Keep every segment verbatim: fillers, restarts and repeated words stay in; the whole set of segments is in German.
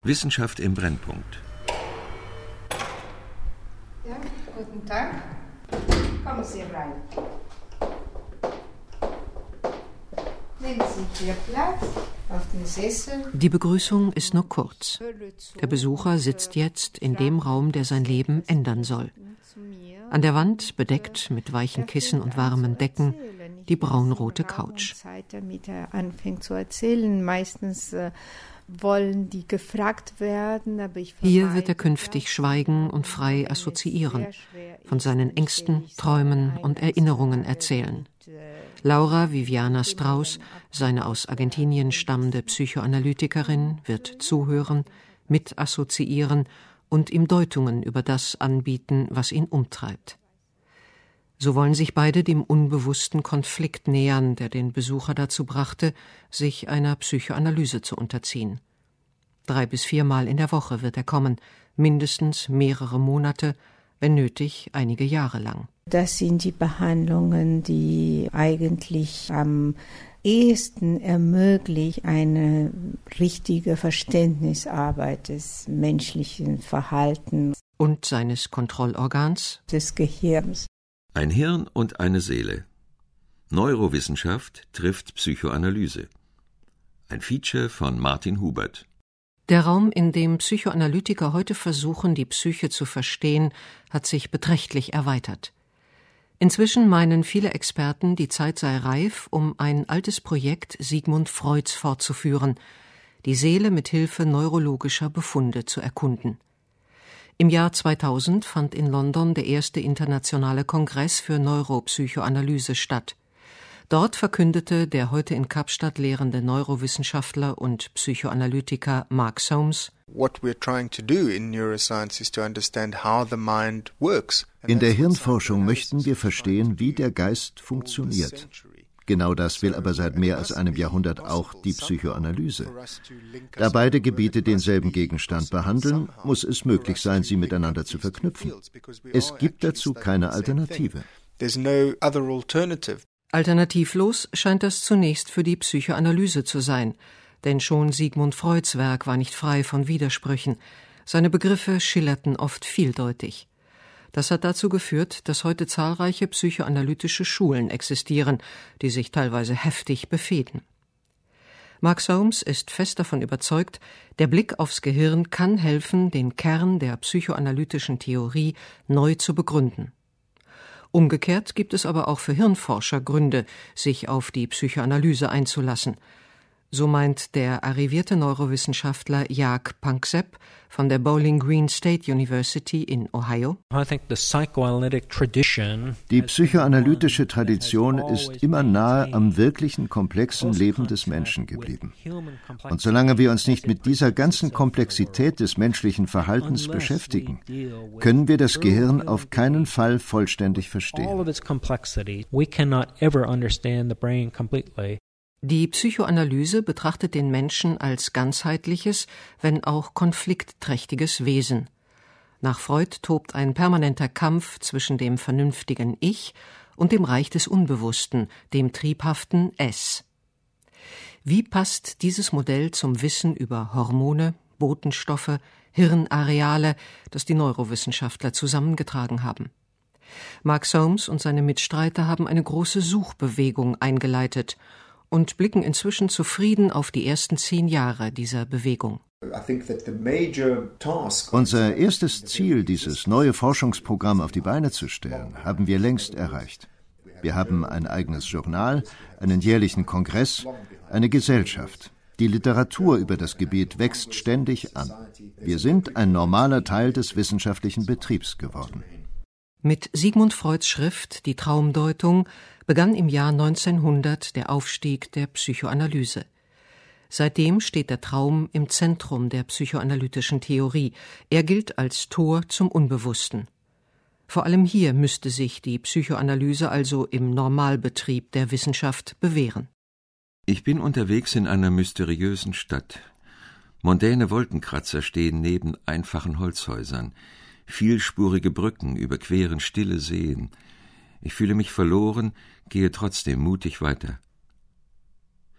Wissenschaft im Brennpunkt. Ja, guten Tag. Kommen Sie rein. Nehmen Sie hier Platz auf den Sessel. Die Begrüßung ist nur kurz. Der Besucher sitzt jetzt in dem Raum, der sein Leben ändern soll. An der Wand, bedeckt mit weichen Kissen und warmen Decken, die braunrote Couch. Damit er anfängt zu erzählen, meistens äh, wollen die gefragt werden, aber ich Hier wird er künftig schweigen und frei assoziieren, von seinen Ängsten, Träumen und Erinnerungen erzählen. Laura Viviana Strauss, seine aus Argentinien stammende Psychoanalytikerin, wird zuhören, mit assoziieren und ihm Deutungen über das anbieten, was ihn umtreibt. So wollen sich beide dem unbewussten Konflikt nähern, der den Besucher dazu brachte, sich einer Psychoanalyse zu unterziehen. Drei bis viermal in der Woche wird er kommen, mindestens mehrere Monate, wenn nötig einige Jahre lang. Das sind die Behandlungen, die eigentlich am ehesten ermöglichen eine richtige Verständnisarbeit des menschlichen Verhaltens und seines Kontrollorgans, des Gehirns. Ein Hirn und eine Seele. Neurowissenschaft trifft Psychoanalyse. Ein Feature von Martin Hubert. Der Raum, in dem Psychoanalytiker heute versuchen, die Psyche zu verstehen, hat sich beträchtlich erweitert. Inzwischen meinen viele Experten, die Zeit sei reif, um ein altes Projekt Sigmund Freuds fortzuführen, die Seele mit Hilfe neurologischer Befunde zu erkunden. Im Jahr zweitausend fand in London der erste internationale Kongress für Neuropsychoanalyse statt. Dort verkündete der heute in Kapstadt lehrende Neurowissenschaftler und Psychoanalytiker Mark Soames: In der Hirnforschung möchten wir verstehen, wie der Geist funktioniert. Genau das will aber seit mehr als einem Jahrhundert auch die Psychoanalyse. Da beide Gebiete denselben Gegenstand behandeln, muss es möglich sein, sie miteinander zu verknüpfen. Es gibt dazu keine Alternative. Alternativlos scheint das zunächst für die Psychoanalyse zu sein, denn schon Sigmund Freuds Werk war nicht frei von Widersprüchen. Seine Begriffe schillerten oft vieldeutig. Das hat dazu geführt, dass heute zahlreiche psychoanalytische Schulen existieren, die sich teilweise heftig befehden. Mark Soames ist fest davon überzeugt, der Blick aufs Gehirn kann helfen, den Kern der psychoanalytischen Theorie neu zu begründen. Umgekehrt gibt es aber auch für Hirnforscher Gründe, sich auf die Psychoanalyse einzulassen. So meint der arrivierte Neurowissenschaftler Jaak Panksepp von der Bowling Green State University in Ohio: Die psychoanalytische Tradition ist immer nahe am wirklichen, komplexen Leben des Menschen geblieben. Und solange wir uns nicht mit dieser ganzen Komplexität des menschlichen Verhaltens beschäftigen, können wir das Gehirn auf keinen Fall vollständig verstehen. Die Psychoanalyse betrachtet den Menschen als ganzheitliches, wenn auch konfliktträchtiges Wesen. Nach Freud tobt ein permanenter Kampf zwischen dem vernünftigen Ich und dem Reich des Unbewussten, dem triebhaften Es. Wie passt dieses Modell zum Wissen über Hormone, Botenstoffe, Hirnareale, das die Neurowissenschaftler zusammengetragen haben? Mark Soames und seine Mitstreiter haben eine große Suchbewegung eingeleitet und blicken inzwischen zufrieden auf die ersten zehn Jahre dieser Bewegung. Unser erstes Ziel, dieses neue Forschungsprogramm auf die Beine zu stellen, haben wir längst erreicht. Wir haben ein eigenes Journal, einen jährlichen Kongress, eine Gesellschaft. Die Literatur über das Gebiet wächst ständig an. Wir sind ein normaler Teil des wissenschaftlichen Betriebs geworden. Mit Sigmund Freuds Schrift Die Traumdeutung begann im Jahr neunzehnhundert der Aufstieg der Psychoanalyse. Seitdem steht der Traum im Zentrum der psychoanalytischen Theorie. Er gilt als Tor zum Unbewussten. Vor allem hier müsste sich die Psychoanalyse also im Normalbetrieb der Wissenschaft bewähren. Ich bin unterwegs in einer mysteriösen Stadt. Mondäne Wolkenkratzer stehen neben einfachen Holzhäusern. Vielspurige Brücken überqueren stille Seen. Ich fühle mich verloren, gehe trotzdem mutig weiter.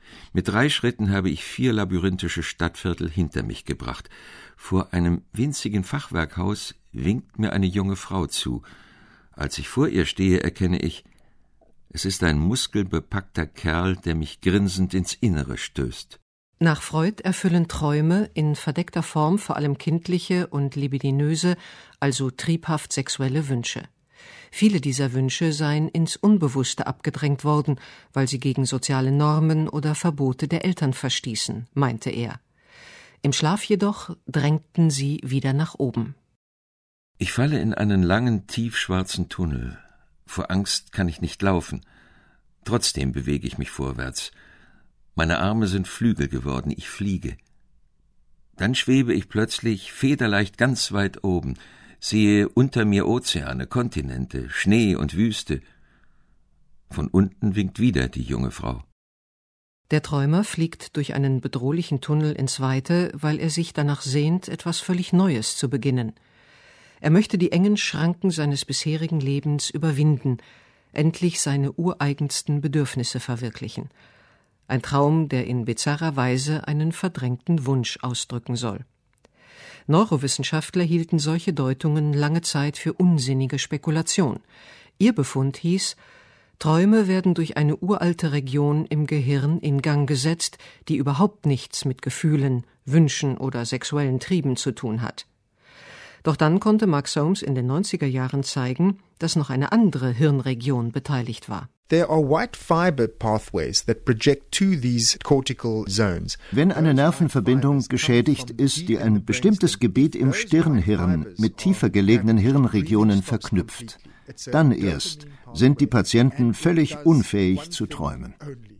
Mit drei Schritten habe ich vier labyrinthische Stadtviertel hinter mich gebracht. Vor einem winzigen Fachwerkhaus winkt mir eine junge Frau zu. Als ich vor ihr stehe, erkenne ich, es ist ein muskelbepackter Kerl, der mich grinsend ins Innere stößt. Nach Freud erfüllen Träume in verdeckter Form vor allem kindliche und libidinöse, also triebhaft sexuelle Wünsche. Viele dieser Wünsche seien ins Unbewusste abgedrängt worden, weil sie gegen soziale Normen oder Verbote der Eltern verstießen, meinte er. Im Schlaf jedoch drängten sie wieder nach oben. Ich falle in einen langen, tiefschwarzen Tunnel. Vor Angst kann ich nicht laufen. Trotzdem bewege ich mich vorwärts. Meine Arme sind Flügel geworden, ich fliege. Dann schwebe ich plötzlich federleicht ganz weit oben, sehe unter mir Ozeane, Kontinente, Schnee und Wüste. Von unten winkt wieder die junge Frau. Der Träumer fliegt durch einen bedrohlichen Tunnel ins Weite, weil er sich danach sehnt, etwas völlig Neues zu beginnen. Er möchte die engen Schranken seines bisherigen Lebens überwinden, endlich seine ureigensten Bedürfnisse verwirklichen. Ein Traum, der in bizarrer Weise einen verdrängten Wunsch ausdrücken soll. Neurowissenschaftler hielten solche Deutungen lange Zeit für unsinnige Spekulation. Ihr Befund hieß, Träume werden durch eine uralte Region im Gehirn in Gang gesetzt, die überhaupt nichts mit Gefühlen, Wünschen oder sexuellen Trieben zu tun hat. Doch dann konnte Mark Soames in den neunziger Jahren zeigen, dass noch eine andere Hirnregion beteiligt war. There are white fiber pathways that project to these cortical zones. Wenn eine Nervenverbindung geschädigt ist, die ein bestimmtes Gebiet im Stirnhirn mit tiefer gelegenen Hirnregionen verknüpft, dann erst sind die Patienten völlig unfähig zu träumen.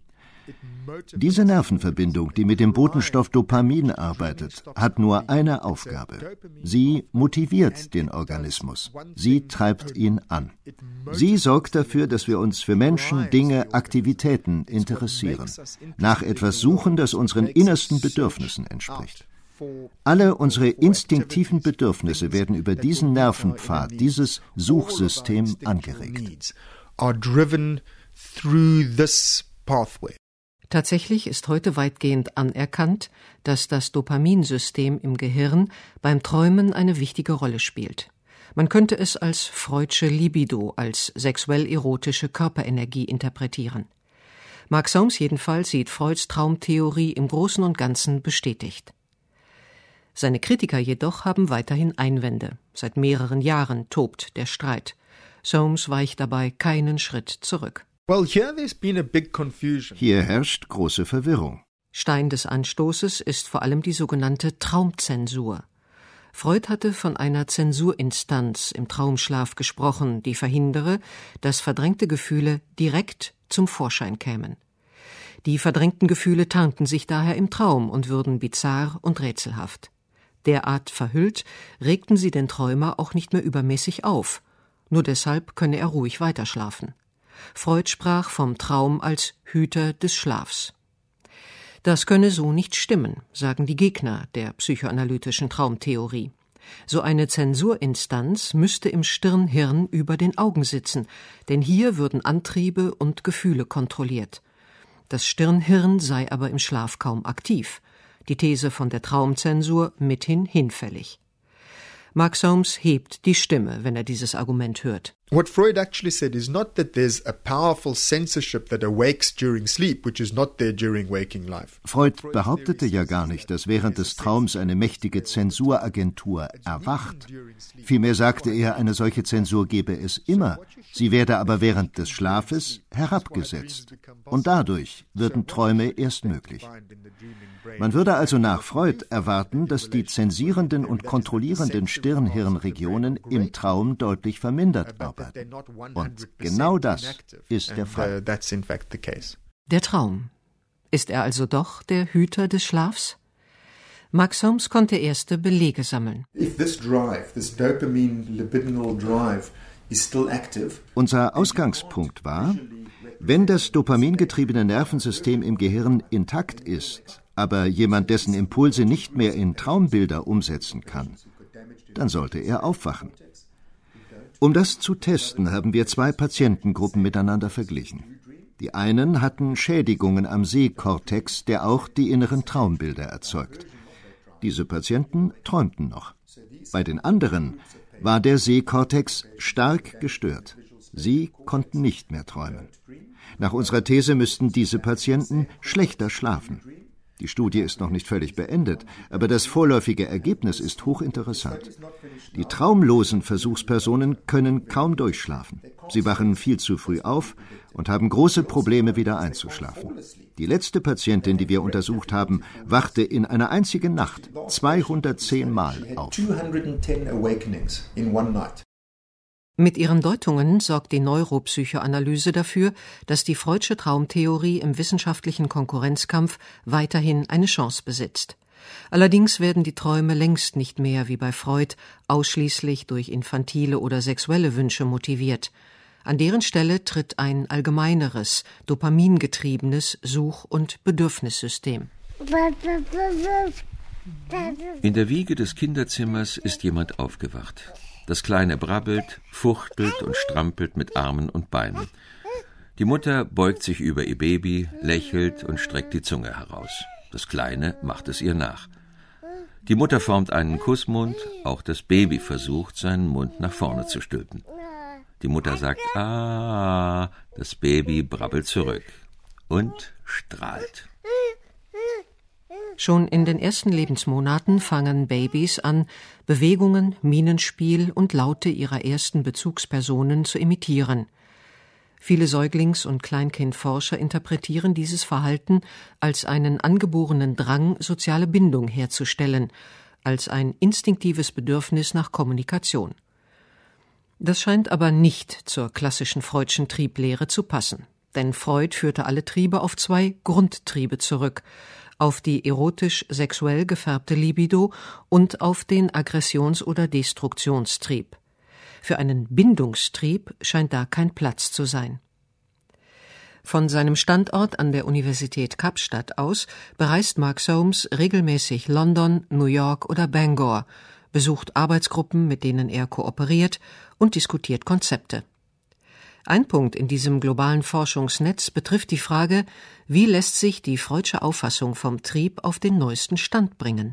Diese Nervenverbindung, die mit dem Botenstoff Dopamin arbeitet, hat nur eine Aufgabe. Sie motiviert den Organismus. Sie treibt ihn an. Sie sorgt dafür, dass wir uns für Menschen, Dinge, Aktivitäten interessieren, nach etwas suchen, das unseren innersten Bedürfnissen entspricht. Alle unsere instinktiven Bedürfnisse werden über diesen Nervenpfad, dieses Suchsystem angeregt. Tatsächlich ist heute weitgehend anerkannt, dass das Dopaminsystem im Gehirn beim Träumen eine wichtige Rolle spielt. Man könnte es als Freudsche Libido, als sexuell-erotische Körperenergie interpretieren. Mark Soames jedenfalls sieht Freuds Traumtheorie im Großen und Ganzen bestätigt. Seine Kritiker jedoch haben weiterhin Einwände. Seit mehreren Jahren tobt der Streit. Soames weicht dabei keinen Schritt zurück. Hier herrscht große Verwirrung. Stein des Anstoßes ist vor allem die sogenannte Traumzensur. Freud hatte von einer Zensurinstanz im Traumschlaf gesprochen, die verhindere, dass verdrängte Gefühle direkt zum Vorschein kämen. Die verdrängten Gefühle tarnten sich daher im Traum und würden bizarr und rätselhaft. Derart verhüllt, regten sie den Träumer auch nicht mehr übermäßig auf. Nur deshalb könne er ruhig weiterschlafen. Freud sprach vom Traum als Hüter des Schlafs. Das könne so nicht stimmen, sagen die Gegner der psychoanalytischen Traumtheorie. So eine Zensurinstanz müsste im Stirnhirn über den Augen sitzen, denn hier würden Antriebe und Gefühle kontrolliert. Das Stirnhirn sei aber im Schlaf kaum aktiv. Die These von der Traumzensur mithin hinfällig. Mark Soames hebt die Stimme, wenn er dieses Argument hört. What Freud actually said is not that there's a powerful censorship that awakes during sleep, which is not there during waking life. Freud behauptete ja gar nicht, dass während des Traums eine mächtige Zensuragentur erwacht. Vielmehr sagte er, eine solche Zensur gebe es immer. Sie werde aber während des Schlafes herabgesetzt. Und dadurch würden Träume erst möglich. Man würde also nach Freud erwarten, dass die zensierenden und kontrollierenden Stirnhirnregionen im Traum deutlich vermindert arbeiten. Und genau das ist der Fall. Der Traum. Ist er also doch der Hüter des Schlafs? Mark Soames konnte erste Belege sammeln. Unser Ausgangspunkt war, wenn das dopamingetriebene Nervensystem im Gehirn intakt ist, aber jemand dessen Impulse nicht mehr in Traumbilder umsetzen kann, dann sollte er aufwachen. Um das zu testen, haben wir zwei Patientengruppen miteinander verglichen. Die einen hatten Schädigungen am Sehkortex, der auch die inneren Traumbilder erzeugt. Diese Patienten träumten noch. Bei den anderen war der Sehkortex stark gestört. Sie konnten nicht mehr träumen. Nach unserer These müssten diese Patienten schlechter schlafen. Die Studie ist noch nicht völlig beendet, aber das vorläufige Ergebnis ist hochinteressant. Die traumlosen Versuchspersonen können kaum durchschlafen. Sie wachen viel zu früh auf und haben große Probleme, wieder einzuschlafen. Die letzte Patientin, die wir untersucht haben, wachte in einer einzigen Nacht zweihundertzehn Mal auf. Mit ihren Deutungen sorgt die Neuropsychoanalyse dafür, dass die Freudsche Traumtheorie im wissenschaftlichen Konkurrenzkampf weiterhin eine Chance besitzt. Allerdings werden die Träume längst nicht mehr wie bei Freud ausschließlich durch infantile oder sexuelle Wünsche motiviert. An deren Stelle tritt ein allgemeineres, dopamingetriebenes Such- und Bedürfnissystem. In der Wiege des Kinderzimmers ist jemand aufgewacht. Das Kleine brabbelt, fuchtelt und strampelt mit Armen und Beinen. Die Mutter beugt sich über ihr Baby, lächelt und streckt die Zunge heraus. Das Kleine macht es ihr nach. Die Mutter formt einen Kussmund, auch das Baby versucht, seinen Mund nach vorne zu stülpen. Die Mutter sagt »Ah«, das Baby brabbelt zurück und strahlt. Schon in den ersten Lebensmonaten fangen Babys an, Bewegungen, Mienenspiel und Laute ihrer ersten Bezugspersonen zu imitieren. Viele Säuglings- und Kleinkindforscher interpretieren dieses Verhalten als einen angeborenen Drang, soziale Bindung herzustellen, als ein instinktives Bedürfnis nach Kommunikation. Das scheint aber nicht zur klassischen Freudschen Trieblehre zu passen, denn Freud führte alle Triebe auf zwei Grundtriebe zurück: auf die erotisch-sexuell gefärbte Libido und auf den Aggressions- oder Destruktionstrieb. Für einen Bindungstrieb scheint da kein Platz zu sein. Von seinem Standort an der Universität Kapstadt aus bereist Mark Solms regelmäßig London, New York oder Bangor, besucht Arbeitsgruppen, mit denen er kooperiert, und diskutiert Konzepte. Ein Punkt in diesem globalen Forschungsnetz betrifft die Frage, wie lässt sich die Freudsche Auffassung vom Trieb auf den neuesten Stand bringen.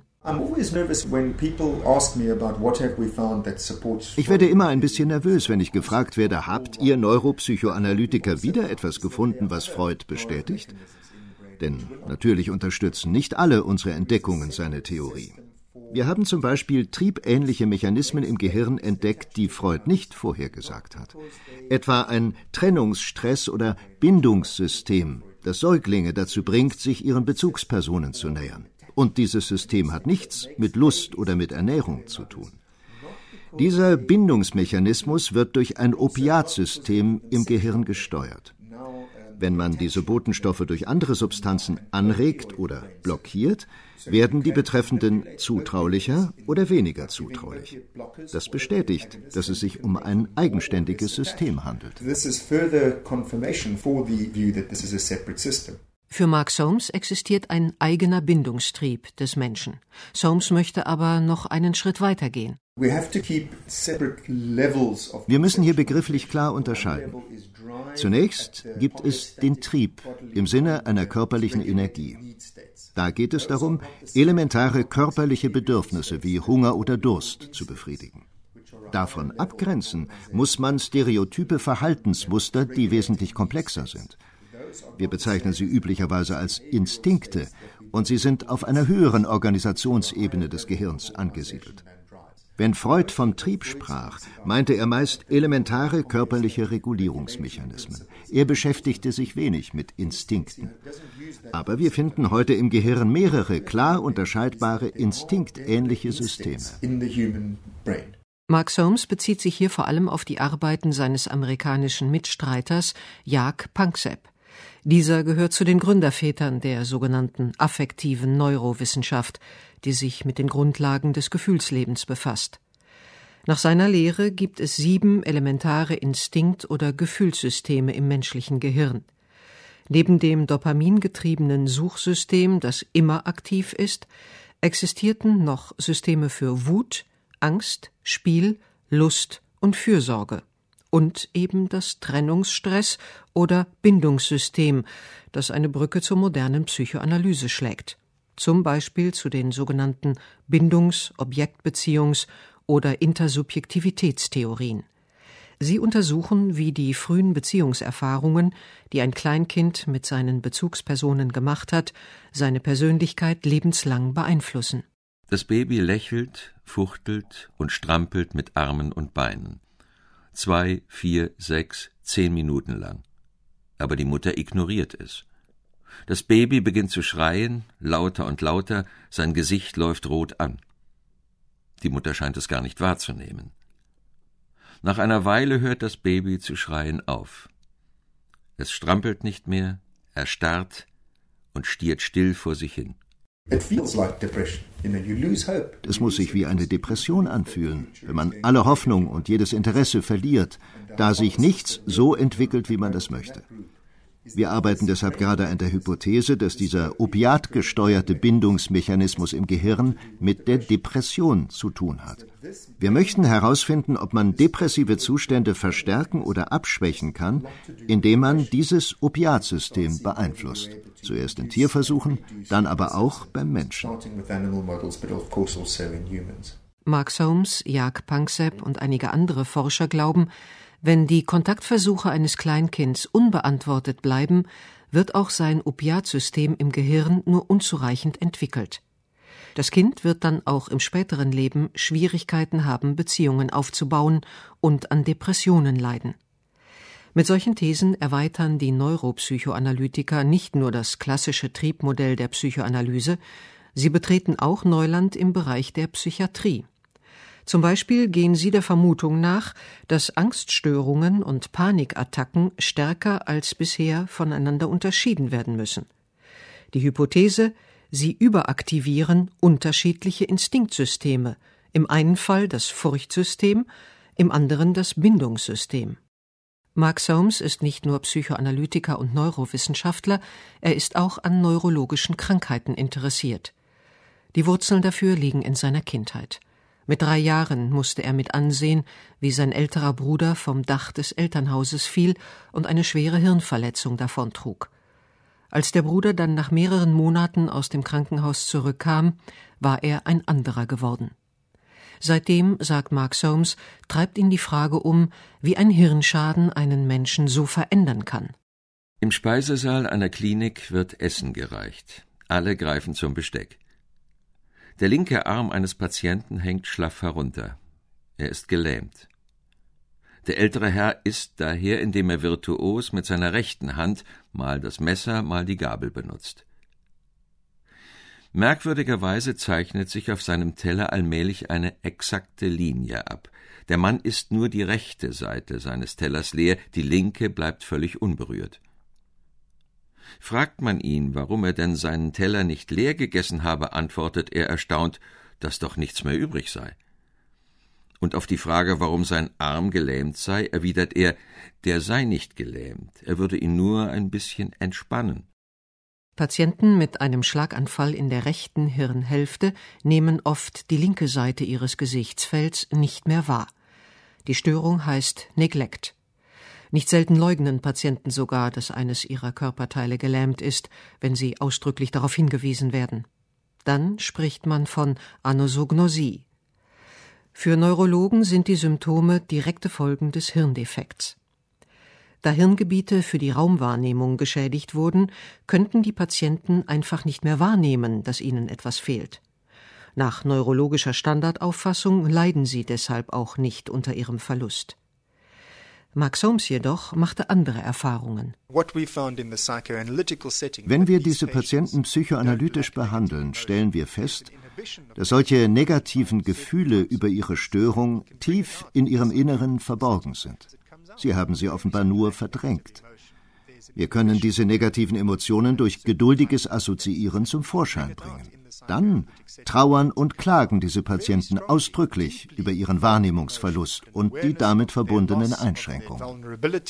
Ich werde immer ein bisschen nervös, wenn ich gefragt werde, habt ihr Neuropsychoanalytiker wieder etwas gefunden, was Freud bestätigt? Denn natürlich unterstützen nicht alle unsere Entdeckungen seine Theorie. Wir haben zum Beispiel triebähnliche Mechanismen im Gehirn entdeckt, die Freud nicht vorhergesagt hat. Etwa ein Trennungsstress- oder Bindungssystem, das Säuglinge dazu bringt, sich ihren Bezugspersonen zu nähern. Und dieses System hat nichts mit Lust oder mit Ernährung zu tun. Dieser Bindungsmechanismus wird durch ein Opiatsystem im Gehirn gesteuert. Wenn man diese Botenstoffe durch andere Substanzen anregt oder blockiert, werden die Betreffenden zutraulicher oder weniger zutraulich. Das bestätigt, dass es sich um ein eigenständiges System handelt. Für Mark Solms existiert ein eigener Bindungstrieb des Menschen. Solms möchte aber noch einen Schritt weiter gehen. Wir müssen hier begrifflich klar unterscheiden. Zunächst gibt es den Trieb im Sinne einer körperlichen Energie. Da geht es darum, elementare körperliche Bedürfnisse wie Hunger oder Durst zu befriedigen. Davon abgrenzen muss man stereotype Verhaltensmuster, die wesentlich komplexer sind. Wir bezeichnen sie üblicherweise als Instinkte und sie sind auf einer höheren Organisationsebene des Gehirns angesiedelt. Wenn Freud vom Trieb sprach, meinte er meist elementare körperliche Regulierungsmechanismen. Er beschäftigte sich wenig mit Instinkten. Aber wir finden heute im Gehirn mehrere klar unterscheidbare instinktähnliche Systeme. Mark Solms bezieht sich hier vor allem auf die Arbeiten seines amerikanischen Mitstreiters Jaak Panksepp. Dieser gehört zu den Gründervätern der sogenannten affektiven Neurowissenschaft, die sich mit den Grundlagen des Gefühlslebens befasst. Nach seiner Lehre gibt es sieben elementare Instinkt- oder Gefühlssysteme im menschlichen Gehirn. Neben dem dopamingetriebenen Suchsystem, das immer aktiv ist, existierten noch Systeme für Wut, Angst, Spiel, Lust und Fürsorge und eben das Trennungsstress- oder Bindungssystem, das eine Brücke zur modernen Psychoanalyse schlägt. Zum Beispiel zu den sogenannten Bindungs-, Objektbeziehungs- oder Intersubjektivitätstheorien. Sie untersuchen, wie die frühen Beziehungserfahrungen, die ein Kleinkind mit seinen Bezugspersonen gemacht hat, seine Persönlichkeit lebenslang beeinflussen. Das Baby lächelt, fuchtelt und strampelt mit Armen und Beinen. Zwei, vier, sechs, zehn Minuten lang. Aber die Mutter ignoriert es. Das Baby beginnt zu schreien, lauter und lauter, sein Gesicht läuft rot an. Die Mutter scheint es gar nicht wahrzunehmen. Nach einer Weile hört das Baby zu schreien auf. Es strampelt nicht mehr, erstarrt und stiert still vor sich hin. Es muss sich wie eine Depression anfühlen, wenn man alle Hoffnung und jedes Interesse verliert, da sich nichts so entwickelt, wie man das möchte. Wir arbeiten deshalb gerade an der Hypothese, dass dieser opiatgesteuerte Bindungsmechanismus im Gehirn mit der Depression zu tun hat. Wir möchten herausfinden, ob man depressive Zustände verstärken oder abschwächen kann, indem man dieses Opiatsystem beeinflusst. Zuerst in Tierversuchen, dann aber auch beim Menschen. Mark Soames, Jaak Panksepp und einige andere Forscher glauben, wenn die Kontaktversuche eines Kleinkinds unbeantwortet bleiben, wird auch sein Opiatsystem im Gehirn nur unzureichend entwickelt. Das Kind wird dann auch im späteren Leben Schwierigkeiten haben, Beziehungen aufzubauen und an Depressionen leiden. Mit solchen Thesen erweitern die Neuropsychoanalytiker nicht nur das klassische Triebmodell der Psychoanalyse, sie betreten auch Neuland im Bereich der Psychiatrie. Zum Beispiel gehen sie der Vermutung nach, dass Angststörungen und Panikattacken stärker als bisher voneinander unterschieden werden müssen. Die Hypothese, sie überaktivieren unterschiedliche Instinktsysteme, im einen Fall das Furchtsystem, im anderen das Bindungssystem. Mark Soames ist nicht nur Psychoanalytiker und Neurowissenschaftler, er ist auch an neurologischen Krankheiten interessiert. Die Wurzeln dafür liegen in seiner Kindheit. Mit drei Jahren musste er mit ansehen, wie sein älterer Bruder vom Dach des Elternhauses fiel und eine schwere Hirnverletzung davontrug. Als der Bruder dann nach mehreren Monaten aus dem Krankenhaus zurückkam, war er ein anderer geworden. Seitdem, sagt Mark Soames, treibt ihn die Frage um, wie ein Hirnschaden einen Menschen so verändern kann. Im Speisesaal einer Klinik wird Essen gereicht. Alle greifen zum Besteck. Der linke Arm eines Patienten hängt schlaff herunter. Er ist gelähmt. Der ältere Herr isst daher, indem er virtuos mit seiner rechten Hand mal das Messer, mal die Gabel benutzt. Merkwürdigerweise zeichnet sich auf seinem Teller allmählich eine exakte Linie ab. Der Mann isst nur die rechte Seite seines Tellers leer, die linke bleibt völlig unberührt. Fragt man ihn, warum er denn seinen Teller nicht leer gegessen habe, antwortet er erstaunt, dass doch nichts mehr übrig sei. Und auf die Frage, warum sein Arm gelähmt sei, erwidert er, der sei nicht gelähmt, er würde ihn nur ein bisschen entspannen. Patienten mit einem Schlaganfall in der rechten Hirnhälfte nehmen oft die linke Seite ihres Gesichtsfelds nicht mehr wahr. Die Störung heißt Neglect. Nicht selten leugnen Patienten sogar, dass eines ihrer Körperteile gelähmt ist, wenn sie ausdrücklich darauf hingewiesen werden. Dann spricht man von Anosognosie. Für Neurologen sind die Symptome direkte Folgen des Hirndefekts. Da Hirngebiete für die Raumwahrnehmung geschädigt wurden, könnten die Patienten einfach nicht mehr wahrnehmen, dass ihnen etwas fehlt. Nach neurologischer Standardauffassung leiden sie deshalb auch nicht unter ihrem Verlust. Mark Soames jedoch machte andere Erfahrungen. Wenn wir diese Patienten psychoanalytisch behandeln, stellen wir fest, dass solche negativen Gefühle über ihre Störung tief in ihrem Inneren verborgen sind. Sie haben sie offenbar nur verdrängt. Wir können diese negativen Emotionen durch geduldiges Assoziieren zum Vorschein bringen. Dann trauern und klagen diese Patienten ausdrücklich über ihren Wahrnehmungsverlust und die damit verbundenen Einschränkungen.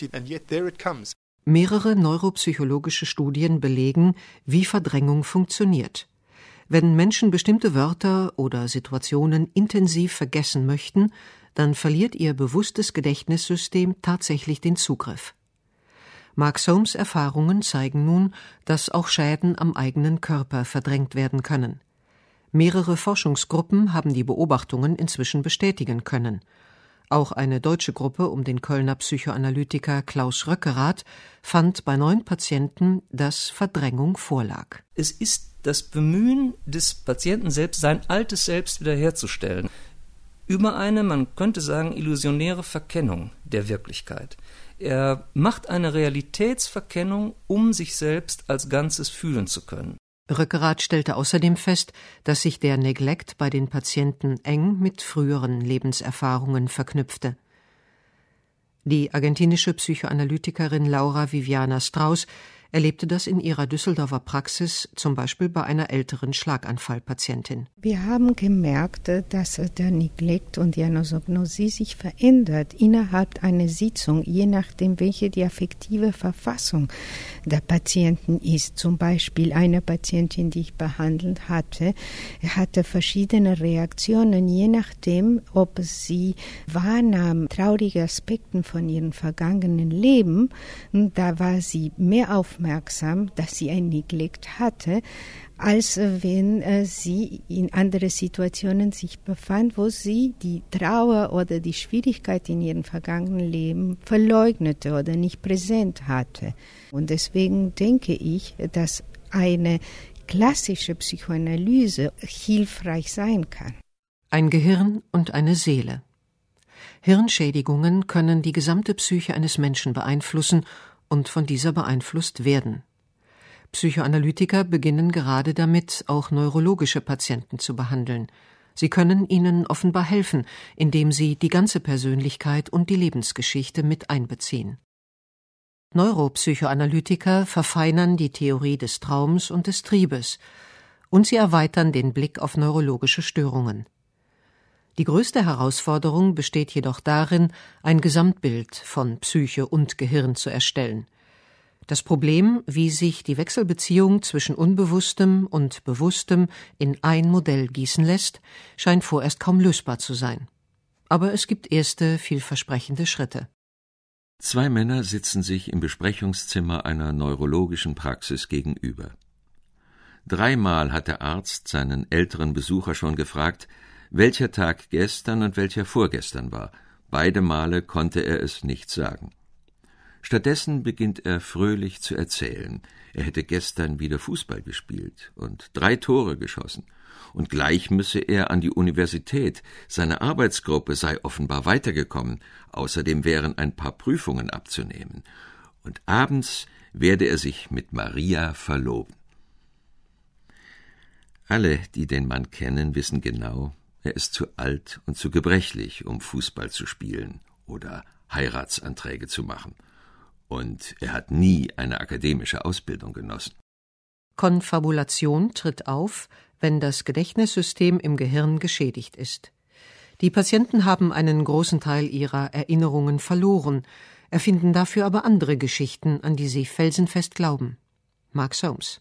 Mehrere neuropsychologische Studien belegen, wie Verdrängung funktioniert. Wenn Menschen bestimmte Wörter oder Situationen intensiv vergessen möchten, dann verliert ihr bewusstes Gedächtnissystem tatsächlich den Zugriff. Mark Soames Erfahrungen zeigen nun, dass auch Schäden am eigenen Körper verdrängt werden können. Mehrere Forschungsgruppen haben die Beobachtungen inzwischen bestätigen können. Auch eine deutsche Gruppe um den Kölner Psychoanalytiker Klaus Röckerath fand bei neun Patienten, dass Verdrängung vorlag. Es ist das Bemühen des Patienten selbst, sein altes Selbst wiederherzustellen, über eine, man könnte sagen, illusionäre Verkennung der Wirklichkeit. Er macht eine Realitätsverkennung, um sich selbst als Ganzes fühlen zu können. Röckerath stellte außerdem fest, dass sich der Neglect bei den Patienten eng mit früheren Lebenserfahrungen verknüpfte. Die argentinische Psychoanalytikerin Laura Viviana Strauss erlebte das in ihrer Düsseldorfer Praxis, zum Beispiel bei einer älteren Schlaganfallpatientin. Wir haben gemerkt, dass der Neglect und die Anosognosie sich verändert innerhalb einer Sitzung, je nachdem, welche die affektive Verfassung der Patienten ist. Zum Beispiel eine Patientin, die ich behandelt hatte, hatte verschiedene Reaktionen, je nachdem, ob sie wahrnahm traurige Aspekte von ihrem vergangenen Leben. Da war sie mehr aufmerksam, dass sie ein Neglect hatte, als wenn äh, sie in andere Situationen sich befand, wo sie die Trauer oder die Schwierigkeit in ihrem vergangenen Leben verleugnete oder nicht präsent hatte. Und deswegen denke ich, dass eine klassische Psychoanalyse hilfreich sein kann. Ein Gehirn und eine Seele. Hirnschädigungen können die gesamte Psyche eines Menschen beeinflussen und von dieser beeinflusst werden. Psychoanalytiker beginnen gerade damit, auch neurologische Patienten zu behandeln. Sie können ihnen offenbar helfen, indem sie die ganze Persönlichkeit und die Lebensgeschichte mit einbeziehen. Neuropsychoanalytiker verfeinern die Theorie des Traums und des Triebes und sie erweitern den Blick auf neurologische Störungen. Die größte Herausforderung besteht jedoch darin, ein Gesamtbild von Psyche und Gehirn zu erstellen. Das Problem, wie sich die Wechselbeziehung zwischen Unbewusstem und Bewusstem in ein Modell gießen lässt, scheint vorerst kaum lösbar zu sein. Aber es gibt erste, vielversprechende Schritte. Zwei Männer sitzen sich im Besprechungszimmer einer neurologischen Praxis gegenüber. Dreimal hat der Arzt seinen älteren Besucher schon gefragt, welcher Tag gestern und welcher vorgestern war. Beide Male konnte er es nicht sagen. Stattdessen beginnt er fröhlich zu erzählen. Er hätte gestern wieder Fußball gespielt und drei Tore geschossen. Und gleich müsse er an die Universität. Seine Arbeitsgruppe sei offenbar weitergekommen. Außerdem wären ein paar Prüfungen abzunehmen. Und abends werde er sich mit Maria verloben. Alle, die den Mann kennen, wissen genau, er ist zu alt und zu gebrechlich, um Fußball zu spielen oder Heiratsanträge zu machen. Und er hat nie eine akademische Ausbildung genossen. Konfabulation tritt auf, wenn das Gedächtnissystem im Gehirn geschädigt ist. Die Patienten haben einen großen Teil ihrer Erinnerungen verloren, erfinden dafür aber andere Geschichten, an die sie felsenfest glauben. Mark Soames.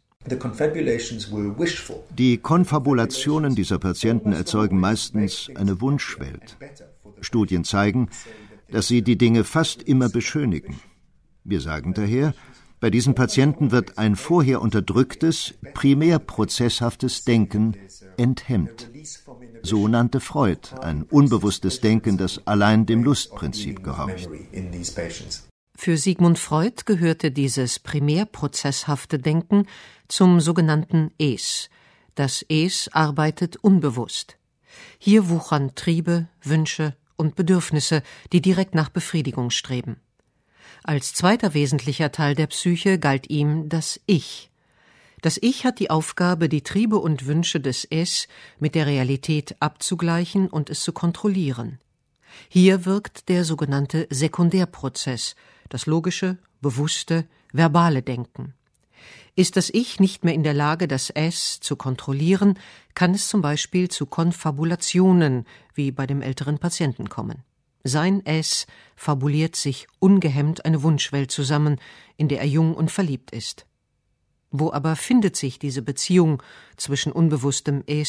Die Konfabulationen dieser Patienten erzeugen meistens eine Wunschwelt. Studien zeigen, dass sie die Dinge fast immer beschönigen. Wir sagen daher, bei diesen Patienten wird ein vorher unterdrücktes, primär prozesshaftes Denken enthemmt. So nannte Freud ein unbewusstes Denken, das allein dem Lustprinzip gehorcht. Für Sigmund Freud gehörte dieses primär prozesshafte Denken zum sogenannten Es. Das Es arbeitet unbewusst. Hier wuchern Triebe, Wünsche und Bedürfnisse, die direkt nach Befriedigung streben. Als zweiter wesentlicher Teil der Psyche galt ihm das Ich. Das Ich hat die Aufgabe, die Triebe und Wünsche des Es mit der Realität abzugleichen und es zu kontrollieren. Hier wirkt der sogenannte Sekundärprozess, das logische, bewusste, verbale Denken. Ist das Ich nicht mehr in der Lage, das Es zu kontrollieren, kann es zum Beispiel zu Konfabulationen, wie bei dem älteren Patienten, kommen. Sein Es fabuliert sich ungehemmt eine Wunschwelt zusammen, in der er jung und verliebt ist. Wo aber findet sich diese Beziehung zwischen unbewusstem Es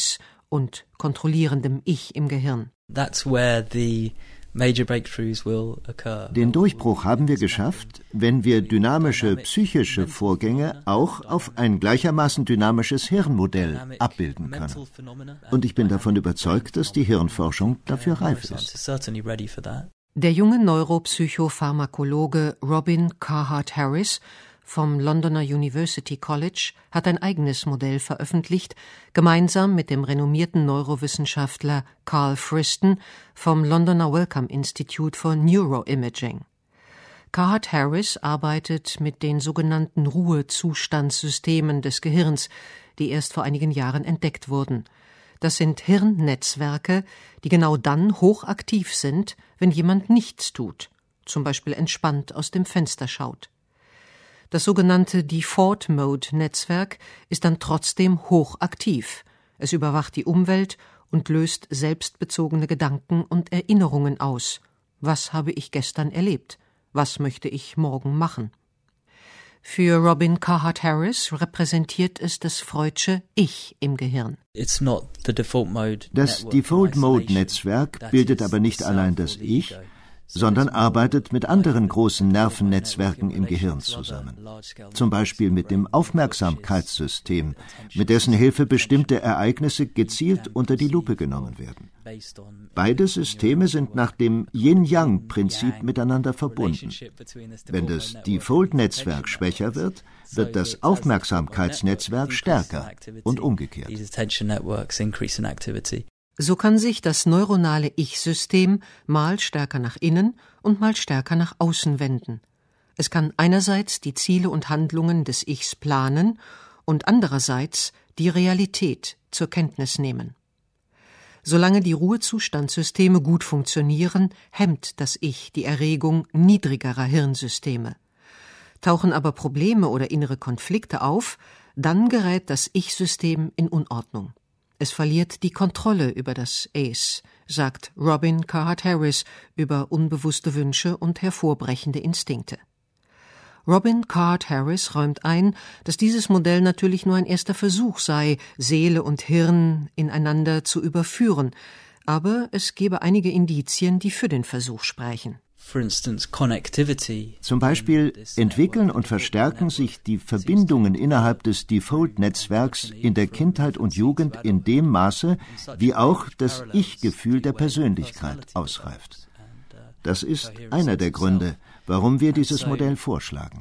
und kontrollierendem Ich im Gehirn. That's where the major breakthroughs will occur. Den Durchbruch haben wir geschafft, wenn wir dynamische psychische Vorgänge auch auf ein gleichermaßen dynamisches Hirnmodell abbilden können. Und ich bin davon überzeugt, dass die Hirnforschung dafür reif ist. Der junge Neuropsychopharmakologe Robin Carhart-Harris vom Londoner University College hat ein eigenes Modell veröffentlicht, gemeinsam mit dem renommierten Neurowissenschaftler Carl Friston vom Londoner Wellcome Institute for Neuroimaging. Carhart-Harris arbeitet mit den sogenannten Ruhezustandssystemen des Gehirns, die erst vor einigen Jahren entdeckt wurden. Das sind Hirnnetzwerke, die genau dann hochaktiv sind, wenn jemand nichts tut, zum Beispiel entspannt aus dem Fenster schaut. Das sogenannte Default-Mode-Netzwerk ist dann trotzdem hochaktiv. Es überwacht die Umwelt und löst selbstbezogene Gedanken und Erinnerungen aus. Was habe ich gestern erlebt? Was möchte ich morgen machen? Für Robin Carhart-Harris repräsentiert es das Freudsche Ich im Gehirn. Das Default-Mode-Netzwerk bildet aber nicht allein das Ich, sondern arbeitet mit anderen großen Nervennetzwerken im Gehirn zusammen. Zum Beispiel mit dem Aufmerksamkeitssystem, mit dessen Hilfe bestimmte Ereignisse gezielt unter die Lupe genommen werden. Beide Systeme sind nach dem Yin-Yang-Prinzip miteinander verbunden. Wenn das Default-Netzwerk schwächer wird, wird das Aufmerksamkeitsnetzwerk stärker und umgekehrt. So kann sich das neuronale Ich-System mal stärker nach innen und mal stärker nach außen wenden. Es kann einerseits die Ziele und Handlungen des Ichs planen und andererseits die Realität zur Kenntnis nehmen. Solange die Ruhezustandssysteme gut funktionieren, hemmt das Ich die Erregung niedrigerer Hirnsysteme. Tauchen aber Probleme oder innere Konflikte auf, dann gerät das Ich-System in Unordnung. Es verliert die Kontrolle über das Ace, sagt Robin Carhart-Harris über unbewusste Wünsche und hervorbrechende Instinkte. Robin Carhart-Harris räumt ein, dass dieses Modell natürlich nur ein erster Versuch sei, Seele und Hirn ineinander zu überführen, aber es gebe einige Indizien, die für den Versuch sprechen. Zum Beispiel entwickeln und verstärken sich die Verbindungen innerhalb des Default-Netzwerks in der Kindheit und Jugend in dem Maße, wie auch das Ich-Gefühl der Persönlichkeit ausreift. Das ist einer der Gründe, warum wir dieses Modell vorschlagen.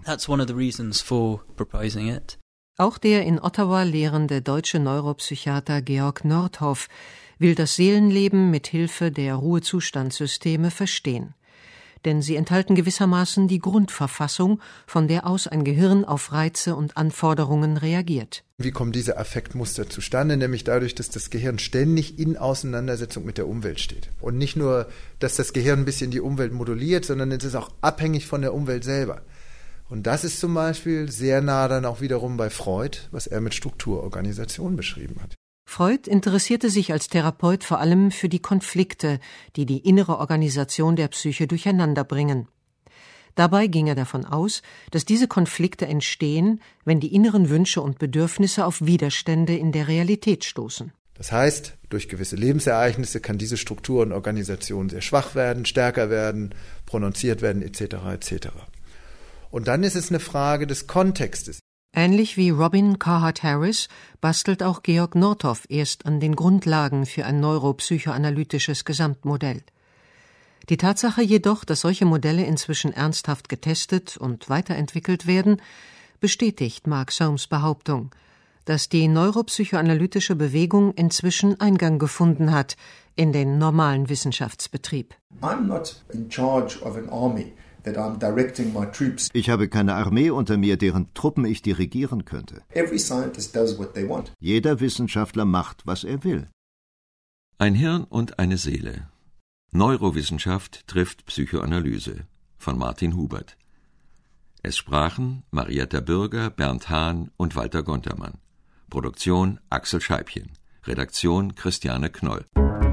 Auch der in Ottawa lehrende deutsche Neuropsychiater Georg Nordhoff will das Seelenleben mit Hilfe der Ruhezustandssysteme verstehen. Denn sie enthalten gewissermaßen die Grundverfassung, von der aus ein Gehirn auf Reize und Anforderungen reagiert. Wie kommen diese Affektmuster zustande? Nämlich dadurch, dass das Gehirn ständig in Auseinandersetzung mit der Umwelt steht. Und nicht nur, dass das Gehirn ein bisschen die Umwelt moduliert, sondern es ist auch abhängig von der Umwelt selber. Und das ist zum Beispiel sehr nah dann auch wiederum bei Freud, was er mit Strukturorganisation beschrieben hat. Freud interessierte sich als Therapeut vor allem für die Konflikte, die die innere Organisation der Psyche durcheinanderbringen. Dabei ging er davon aus, dass diese Konflikte entstehen, wenn die inneren Wünsche und Bedürfnisse auf Widerstände in der Realität stoßen. Das heißt, durch gewisse Lebensereignisse kann diese Struktur und Organisation sehr schwach werden, stärker werden, prononziert werden et cetera et cetera. Und dann ist es eine Frage des Kontextes. Ähnlich wie Robin Carhart-Harris bastelt auch Georg Nordhoff erst an den Grundlagen für ein neuropsychoanalytisches Gesamtmodell. Die Tatsache jedoch, dass solche Modelle inzwischen ernsthaft getestet und weiterentwickelt werden, bestätigt Mark Soames Behauptung, dass die neuropsychoanalytische Bewegung inzwischen Eingang gefunden hat in den normalen Wissenschaftsbetrieb. I'm not in charge of an army. Ich habe keine Armee unter mir, deren Truppen ich dirigieren könnte. Jeder Wissenschaftler macht, was er will. Ein Hirn und eine Seele. Neurowissenschaft trifft Psychoanalyse von Martin Hubert. Es sprachen Marietta Bürger, Bernd Hahn und Walter Gontermann. Produktion Axel Scheibchen. Redaktion Christiane Knoll.